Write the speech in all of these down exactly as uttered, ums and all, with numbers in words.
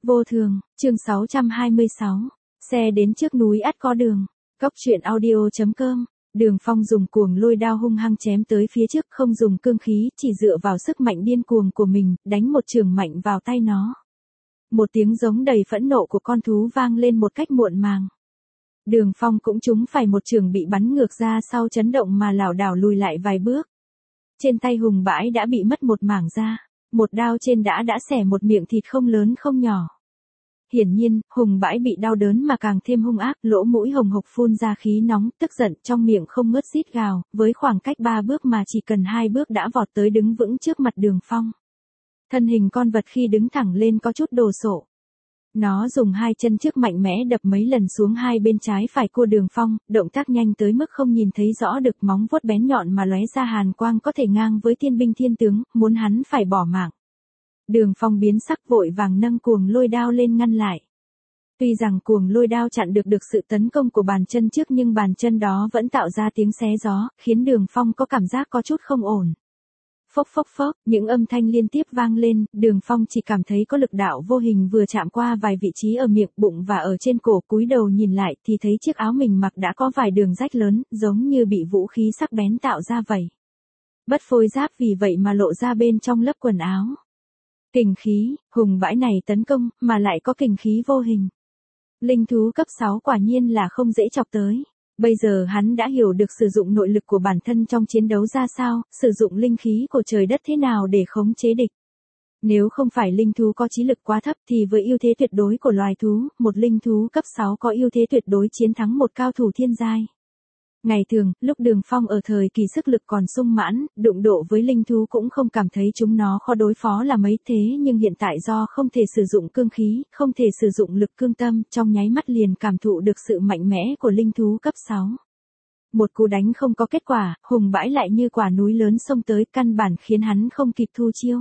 Vô thường, chương sáu trăm hai mươi sáu. Xe đến trước núi ắt có đường. Cốc truyện audio chấm com. Đường Phong dùng cuồng lôi đao hung hăng chém tới phía trước, không dùng cương khí, chỉ dựa vào sức mạnh điên cuồng của mình, đánh một trường mạnh vào tay nó. Một tiếng giống đầy phẫn nộ của con thú vang lên một cách muộn màng. Đường Phong cũng trúng phải một trường bị bắn ngược ra sau, chấn động mà lảo đảo lùi lại vài bước. Trên tay Hùng Bãi đã bị mất một mảng da, một đao trên đã đã xẻ một miệng thịt không lớn không nhỏ. Hiển nhiên, Hùng Bãi bị đau đớn mà càng thêm hung ác, lỗ mũi hồng hộc phun ra khí nóng, tức giận, trong miệng không ngớt rít gào, với khoảng cách ba bước mà chỉ cần hai bước đã vọt tới đứng vững trước mặt Đường Phong. Thân hình con vật khi đứng thẳng lên có chút đồ sộ. Nó dùng hai chân trước mạnh mẽ đập mấy lần xuống hai bên trái phải của Đường Phong, động tác nhanh tới mức không nhìn thấy rõ được, móng vuốt bén nhọn mà lóe ra hàn quang có thể ngang với thiên binh thiên tướng, muốn hắn phải bỏ mạng. Đường Phong biến sắc, vội vàng nâng cuồng lôi đao lên ngăn lại. Tuy rằng cuồng lôi đao chặn được được sự tấn công của bàn chân trước, nhưng bàn chân đó vẫn tạo ra tiếng xé gió, khiến Đường Phong có cảm giác có chút không ổn. Phốc phốc phốc, những âm thanh liên tiếp vang lên, Đường Phong chỉ cảm thấy có lực đạo vô hình vừa chạm qua vài vị trí ở miệng, bụng và ở trên cổ, cúi đầu nhìn lại thì thấy chiếc áo mình mặc đã có vài đường rách lớn, giống như bị vũ khí sắc bén tạo ra vậy. Bất phôi giáp vì vậy mà lộ ra bên trong lớp quần áo. Kình khí, Hùng Bãi này tấn công, mà lại có kình khí vô hình. Linh thú cấp sáu quả nhiên là không dễ chọc tới. Bây giờ hắn đã hiểu được sử dụng nội lực của bản thân trong chiến đấu ra sao, sử dụng linh khí của trời đất thế nào để khống chế địch. Nếu không phải linh thú có trí lực quá thấp thì với ưu thế tuyệt đối của loài thú, một linh thú cấp sáu có ưu thế tuyệt đối chiến thắng một cao thủ thiên giai. Ngày thường, lúc Đường Phong ở thời kỳ sức lực còn sung mãn, đụng độ với linh thú cũng không cảm thấy chúng nó khó đối phó là mấy, thế nhưng hiện tại do không thể sử dụng cương khí, không thể sử dụng lực cương tâm, trong nháy mắt liền cảm thụ được sự mạnh mẽ của linh thú cấp sáu. Một cú đánh không có kết quả, Hùng Bãi lại như quả núi lớn xông tới, căn bản khiến hắn không kịp thu chiêu.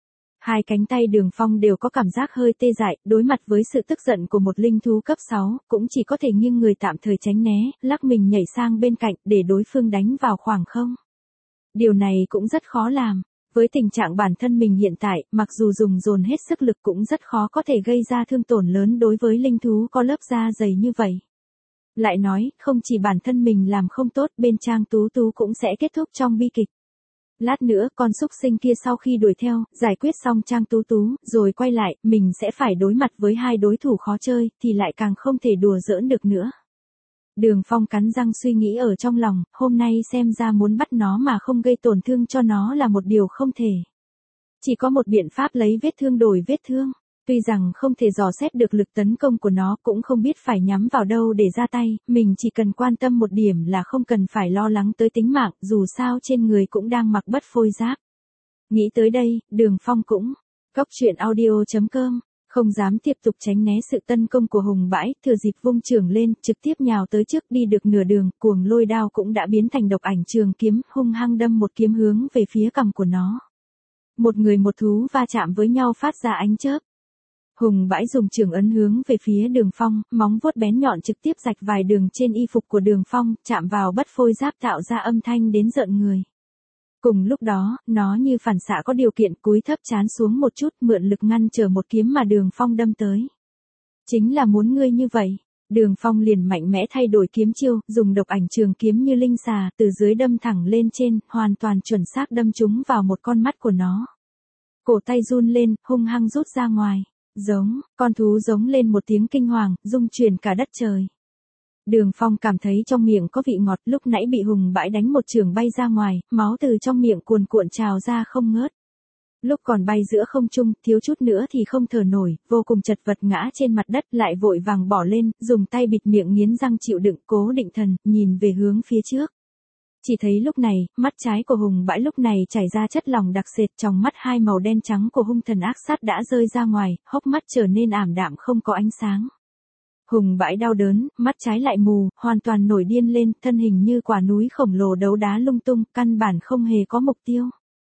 Hai cánh tay Đường Phong đều có cảm giác hơi tê dại, đối mặt với sự tức giận của một linh thú cấp sáu, cũng chỉ có thể nghiêng người tạm thời tránh né, lắc mình nhảy sang bên cạnh để đối phương đánh vào khoảng không. Điều này cũng rất khó làm. Với tình trạng bản thân mình hiện tại, mặc dù dùng dồn hết sức lực cũng rất khó có thể gây ra thương tổn lớn đối với linh thú có lớp da dày như vậy. Lại nói, không chỉ bản thân mình làm không tốt, bên Trang Tú Tú cũng sẽ kết thúc trong bi kịch. Lát nữa, con súc sinh kia sau khi đuổi theo, giải quyết xong Trang Tú Tú, rồi quay lại, mình sẽ phải đối mặt với hai đối thủ khó chơi, thì lại càng không thể đùa giỡn được nữa. Đường Phong cắn răng suy nghĩ ở trong lòng, hôm nay xem ra muốn bắt nó mà không gây tổn thương cho nó là một điều không thể. Chỉ có một biện pháp lấy vết thương đổi vết thương. Tuy rằng không thể dò xét được lực tấn công của nó, cũng không biết phải nhắm vào đâu để ra tay, mình chỉ cần quan tâm một điểm là không cần phải lo lắng tới tính mạng, dù sao trên người cũng đang mặc bất phôi giáp. Nghĩ tới đây, Đường Phong cũng, cốc truyện audio chấm com, không dám tiếp tục tránh né sự tấn công của Hùng Bãi, thừa dịp vung trường lên, trực tiếp nhào tới trước, đi được nửa đường, cuồng lôi đao cũng đã biến thành độc ảnh trường kiếm, hung hăng đâm một kiếm hướng về phía cằm của nó. Một người một thú va chạm với nhau phát ra ánh chớp. Hùng Bãi dùng trường ấn hướng về phía Đường Phong, móng vuốt bén nhọn trực tiếp rạch vài đường trên y phục của Đường Phong, chạm vào bất phôi giáp tạo ra âm thanh đến rợn người. Cùng lúc đó, nó như phản xạ có điều kiện cúi thấp trán xuống một chút, mượn lực ngăn trở một kiếm mà Đường Phong đâm tới. Chính là muốn ngươi như vậy. Đường Phong liền mạnh mẽ thay đổi kiếm chiêu, dùng độc ảnh trường kiếm như linh xà, từ dưới đâm thẳng lên trên, hoàn toàn chuẩn xác đâm trúng vào một con mắt của nó. Cổ tay run lên, hung hăng rút ra ngoài. Giống, con thú giống lên một tiếng kinh hoàng, rung chuyển cả đất trời. Đường Phong cảm thấy trong miệng có vị ngọt, lúc nãy bị Hùng Bãi đánh một chưởng bay ra ngoài, máu từ trong miệng cuồn cuộn trào ra không ngớt. Lúc còn bay giữa không trung, thiếu chút nữa thì không thở nổi, vô cùng chật vật ngã trên mặt đất, lại vội vàng bỏ lên, dùng tay bịt miệng nghiến răng chịu đựng, cố định thần, nhìn về hướng phía trước. Chỉ thấy lúc này, mắt trái của Hùng Bãi lúc này chảy ra chất lỏng đặc sệt, trong mắt hai màu đen trắng của hung thần ác sát đã rơi ra ngoài, hốc mắt trở nên ảm đạm không có ánh sáng. Hùng Bãi đau đớn, mắt trái lại mù, hoàn toàn nổi điên lên, thân hình như quả núi khổng lồ đấu đá lung tung, căn bản không hề có mục tiêu.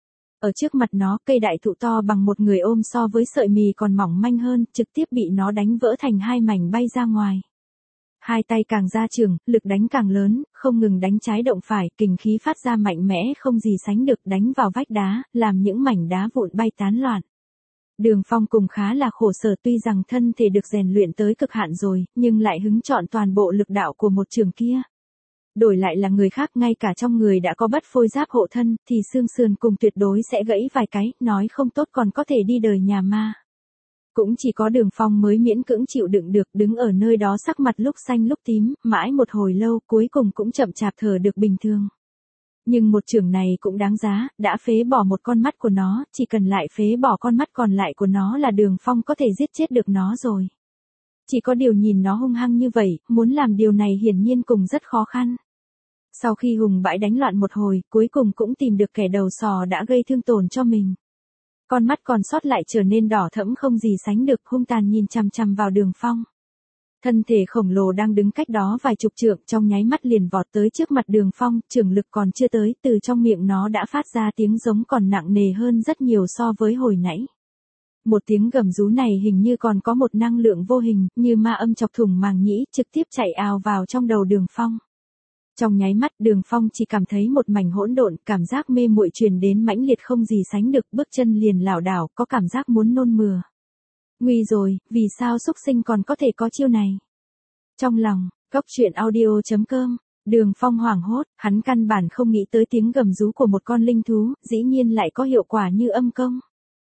Ở trước mặt nó, cây đại thụ to bằng một người ôm so với sợi mì còn mỏng manh hơn, trực tiếp bị nó đánh vỡ thành hai mảnh bay ra ngoài. Hai tay càng ra trường, lực đánh càng lớn, không ngừng đánh trái động phải, kình khí phát ra mạnh mẽ không gì sánh được, đánh vào vách đá, làm những mảnh đá vụn bay tán loạn. Đường Phong cùng khá là khổ sở, tuy rằng thân thể được rèn luyện tới cực hạn rồi, nhưng lại hứng chọn toàn bộ lực đạo của một trường kia. Đổi lại là người khác, ngay cả trong người đã có bất phôi giáp hộ thân, thì xương sườn cùng tuyệt đối sẽ gãy vài cái, nói không tốt còn có thể đi đời nhà ma. Cũng chỉ có Đường Phong mới miễn cưỡng chịu đựng được, đứng ở nơi đó sắc mặt lúc xanh lúc tím, mãi một hồi lâu, cuối cùng cũng chậm chạp thở được bình thường. Nhưng một chưởng này cũng đáng giá, đã phế bỏ một con mắt của nó, chỉ cần lại phế bỏ con mắt còn lại của nó là Đường Phong có thể giết chết được nó rồi. Chỉ có điều nhìn nó hung hăng như vậy, muốn làm điều này hiển nhiên cùng rất khó khăn. Sau khi Hùng Bãi đánh loạn một hồi, cuối cùng cũng tìm được kẻ đầu sò đã gây thương tổn cho mình. Con mắt còn sót lại trở nên đỏ thẫm không gì sánh được, hung tàn nhìn chằm chằm vào Đường Phong. Thân thể khổng lồ đang đứng cách đó vài chục trượng, trong nháy mắt liền vọt tới trước mặt Đường Phong, trường lực còn chưa tới, từ trong miệng nó đã phát ra tiếng giống còn nặng nề hơn rất nhiều so với hồi nãy. Một tiếng gầm rú này hình như còn có một năng lượng vô hình, như ma âm chọc thủng màng nhĩ, trực tiếp chạy ào vào trong đầu Đường Phong. Trong nháy mắt Đường Phong chỉ cảm thấy một mảnh hỗn độn, cảm giác mê muội truyền đến mãnh liệt không gì sánh được, bước chân liền lảo đảo, có cảm giác muốn nôn mửa. Nguy rồi, vì sao xúc sinh còn có thể có chiêu này? Trong lòng, Cốc Truyện Audio chấm com, Đường Phong hoảng hốt, hắn căn bản không nghĩ tới tiếng gầm rú của một con linh thú, dĩ nhiên lại có hiệu quả như âm công.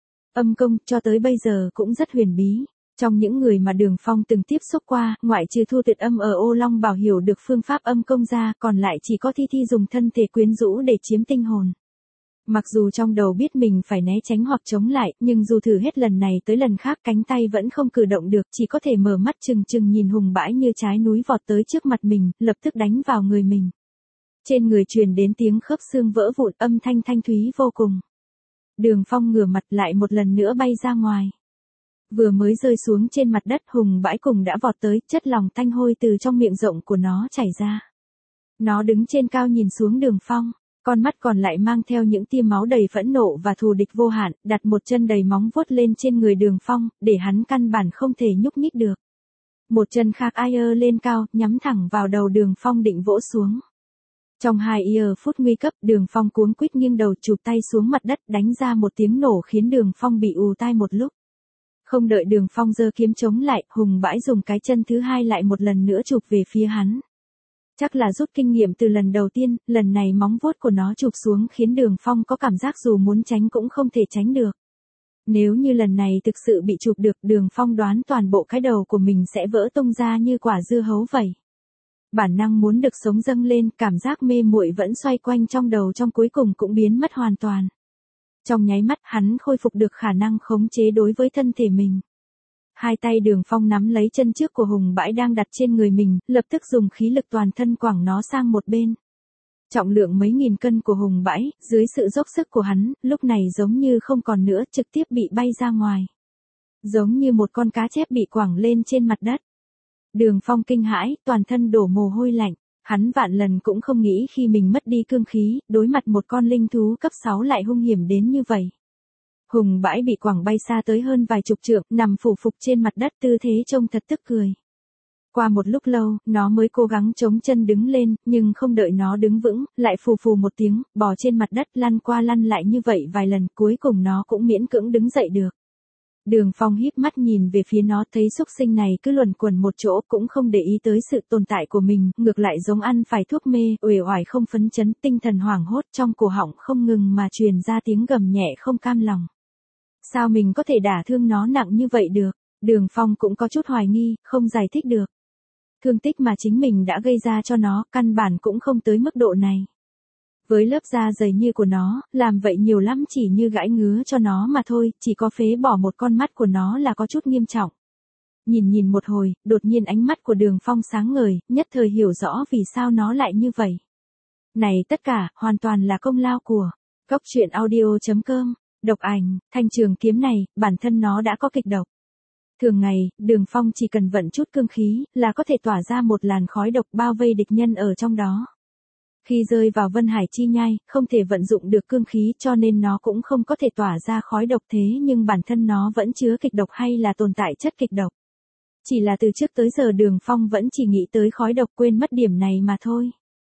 Âm công, cho tới bây giờ cũng rất huyền bí. Trong những người mà Đường Phong từng tiếp xúc qua, ngoại trừ Thu Tuyệt Âm ở Ô Long Bảo hiểu được phương pháp âm công ra, còn lại chỉ có Thi Thi dùng thân thể quyến rũ để chiếm tinh hồn. Mặc dù trong đầu biết mình phải né tránh hoặc chống lại, nhưng dù thử hết lần này tới lần khác cánh tay vẫn không cử động được, chỉ có thể mở mắt trừng trừng nhìn Hùng Bãi như trái núi vọt tới trước mặt mình, lập tức đánh vào người mình. Trên người truyền đến tiếng khớp xương vỡ vụn, âm thanh thanh thúy vô cùng. Đường Phong ngửa mặt lại một lần nữa bay ra ngoài. Vừa mới rơi xuống trên mặt đất, Hùng Bãi cùng đã vọt tới, chất lỏng tanh hôi từ trong miệng rộng của nó chảy ra. Nó đứng trên cao nhìn xuống Đường Phong, con mắt còn lại mang theo những tia máu đầy phẫn nộ và thù địch vô hạn, đặt một chân đầy móng vuốt lên trên người Đường Phong, để hắn căn bản không thể nhúc nhích được. Một chân khác ai ơ lên cao, nhắm thẳng vào đầu Đường Phong định vỗ xuống. Trong hai giờ phút nguy cấp, Đường Phong cuống quýt nghiêng đầu chụp tay xuống mặt đất, đánh ra một tiếng nổ khiến Đường Phong bị ù tai một lúc. Không đợi Đường Phong giơ kiếm chống lại, Hùng Bãi dùng cái chân thứ hai lại một lần nữa chụp về phía hắn. Chắc là rút kinh nghiệm từ lần đầu tiên, lần này móng vuốt của nó chụp xuống khiến Đường Phong có cảm giác dù muốn tránh cũng không thể tránh được. Nếu như lần này thực sự bị chụp được, Đường Phong đoán toàn bộ cái đầu của mình sẽ vỡ tung ra như quả dưa hấu vậy. Bản năng muốn được sống dâng lên, cảm giác mê muội vẫn xoay quanh trong đầu trong cuối cùng cũng biến mất hoàn toàn. Trong nháy mắt hắn khôi phục được khả năng khống chế đối với thân thể mình. Hai tay Đường Phong nắm lấy chân trước của Hùng Bãi đang đặt trên người mình, lập tức dùng khí lực toàn thân quẳng nó sang một bên. Trọng lượng mấy nghìn cân của Hùng Bãi, dưới sự dốc sức của hắn, lúc này giống như không còn nữa, trực tiếp bị bay ra ngoài. Giống như một con cá chép bị quẳng lên trên mặt đất. Đường Phong kinh hãi, toàn thân đổ mồ hôi lạnh. Hắn vạn lần cũng không nghĩ khi mình mất đi cương khí, đối mặt một con linh thú cấp sáu lại hung hiểm đến như vậy. Hùng Bãi bị quẳng bay xa tới hơn vài chục trượng, nằm phủ phục trên mặt đất, tư thế trông thật tức cười. Qua một lúc lâu, nó mới cố gắng chống chân đứng lên, nhưng không đợi nó đứng vững, lại phù phù một tiếng, bò trên mặt đất lăn qua lăn lại như vậy vài lần, cuối cùng nó cũng miễn cưỡng đứng dậy được. Đường Phong híp mắt nhìn về phía nó, thấy xúc sinh này cứ luẩn quẩn một chỗ, cũng không để ý tới sự tồn tại của mình, ngược lại giống ăn phải thuốc mê, uể oải không phấn chấn, tinh thần hoảng hốt, trong cổ họng không ngừng mà truyền ra tiếng gầm nhẹ không cam lòng. Sao mình có thể đả thương nó nặng như vậy được? Đường Phong cũng có chút hoài nghi, không giải thích được. Thương tích mà chính mình đã gây ra cho nó, căn bản cũng không tới mức độ này. Với lớp da dày như của nó, làm vậy nhiều lắm chỉ như gãi ngứa cho nó mà thôi, chỉ có phế bỏ một con mắt của nó là có chút nghiêm trọng. Nhìn nhìn một hồi, đột nhiên ánh mắt của Đường Phong sáng ngời, nhất thời hiểu rõ vì sao nó lại như vậy. Này tất cả, hoàn toàn là công lao của Cốc Truyện Audio chấm com, độc ảnh, thanh trường kiếm này, bản thân nó đã có kịch độc. Thường ngày, Đường Phong chỉ cần vận chút cương khí, là có thể tỏa ra một làn khói độc bao vây địch nhân ở trong đó. Khi rơi vào Vân Hải chi nhai, không thể vận dụng được cương khí cho nên nó cũng không có thể tỏa ra khói độc, thế nhưng bản thân nó vẫn chứa kịch độc hay là tồn tại chất kịch độc. Chỉ là từ trước tới giờ Đường Phong vẫn chỉ nghĩ tới khói độc, quên mất điểm này mà thôi.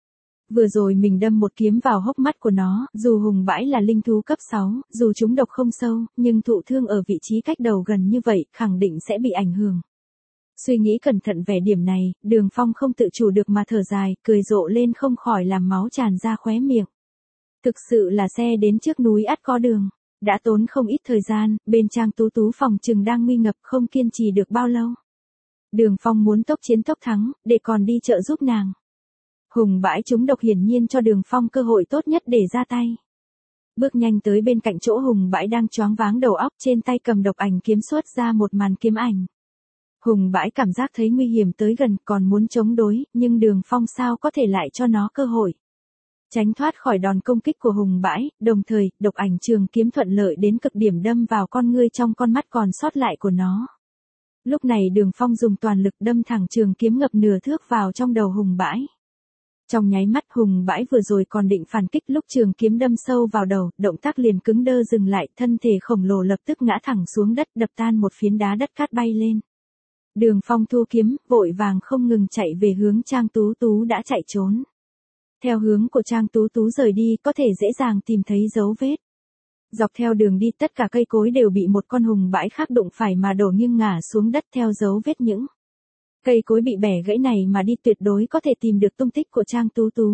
Vừa rồi mình đâm một kiếm vào hốc mắt của nó, dù hùng bãi là linh thú cấp sáu, dù chúng độc không sâu, nhưng thụ thương ở vị trí cách đầu gần như vậy, khẳng định sẽ bị ảnh hưởng. Suy nghĩ cẩn thận về điểm này, Đường Phong không tự chủ được mà thở dài, cười rộ lên không khỏi làm máu tràn ra khóe miệng. Thực sự là xe đến trước núi ắt có đường. Đã tốn không ít thời gian, bên Trang Tú Tú phòng trừng đang nguy ngập không kiên trì được bao lâu. Đường Phong muốn tốc chiến tốc thắng, để còn đi trợ giúp nàng. Hùng bãi chúng độc hiển nhiên cho Đường Phong cơ hội tốt nhất để ra tay. Bước nhanh tới bên cạnh chỗ hùng bãi đang choáng váng đầu óc, trên tay cầm độc ảnh kiếm xuất ra một màn kiếm ảnh. Hùng bãi cảm giác thấy nguy hiểm tới gần, còn muốn chống đối, nhưng Đường Phong sao có thể lại cho nó cơ hội. Tránh thoát khỏi đòn công kích của hùng bãi, đồng thời, độc ảnh trường kiếm thuận lợi đến cực điểm đâm vào con ngươi trong con mắt còn sót lại của nó. Lúc này Đường Phong dùng toàn lực đâm thẳng trường kiếm ngập nửa thước vào trong đầu hùng bãi. Trong nháy mắt hùng bãi vừa rồi còn định phản kích, lúc trường kiếm đâm sâu vào đầu, động tác liền cứng đơ dừng lại, thân thể khổng lồ lập tức ngã thẳng xuống đất, đập tan một phiến đá đất cát bay lên. Đường Phong thu kiếm, vội vàng không ngừng chạy về hướng Trang Tú Tú đã chạy trốn. Theo hướng của Trang Tú Tú rời đi, có thể dễ dàng tìm thấy dấu vết. Dọc theo đường đi tất cả cây cối đều bị một con hùng bãi khác đụng phải mà đổ nghiêng ngả xuống đất theo dấu vết những cây cối bị bẻ gãy này mà đi, tuyệt đối có thể tìm được tung tích của Trang Tú Tú.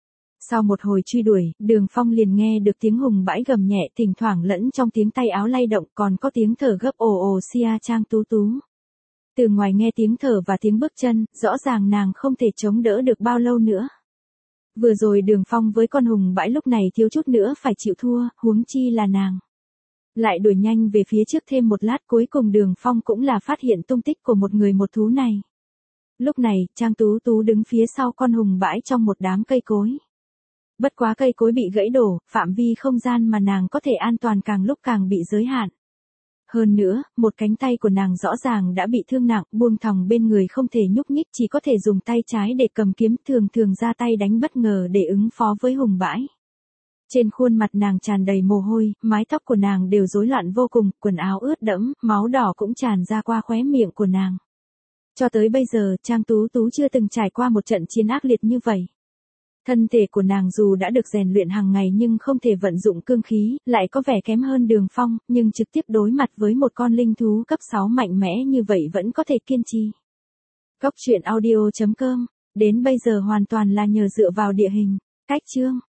Sau một hồi truy đuổi, Đường Phong liền nghe được tiếng hùng bãi gầm nhẹ, thỉnh thoảng lẫn trong tiếng tay áo lay động còn có tiếng thở gấp ồ ồ xia Trang Tú Tú. Từ ngoài nghe tiếng thở và tiếng bước chân, rõ ràng nàng không thể chống đỡ được bao lâu nữa. Vừa rồi Đường Phong với con hùng bãi lúc này thiếu chút nữa phải chịu thua, huống chi là nàng. Lại đuổi nhanh về phía trước thêm một lát, cuối cùng Đường Phong cũng là phát hiện tung tích của một người một thú này. Lúc này, Trang Tú Tú đứng phía sau con hùng bãi trong một đám cây cối. Bất quá cây cối bị gãy đổ, phạm vi không gian mà nàng có thể an toàn càng lúc càng bị giới hạn. Hơn nữa, một cánh tay của nàng rõ ràng đã bị thương nặng, buông thòng bên người không thể nhúc nhích, chỉ có thể dùng tay trái để cầm kiếm, thường thường ra tay đánh bất ngờ để ứng phó với hùng bãi. Trên khuôn mặt nàng tràn đầy mồ hôi, mái tóc của nàng đều rối loạn vô cùng, quần áo ướt đẫm, máu đỏ cũng tràn ra qua khóe miệng của nàng. Cho tới bây giờ, Trang Tú Tú chưa từng trải qua một trận chiến ác liệt như vậy. Thân thể của nàng dù đã được rèn luyện hàng ngày nhưng không thể vận dụng cương khí, lại có vẻ kém hơn Đường Phong, nhưng trực tiếp đối mặt với một con linh thú cấp sáu mạnh mẽ như vậy vẫn có thể kiên trì. Cốc truyện audio chấm com, đến bây giờ hoàn toàn là nhờ dựa vào địa hình, cách chương.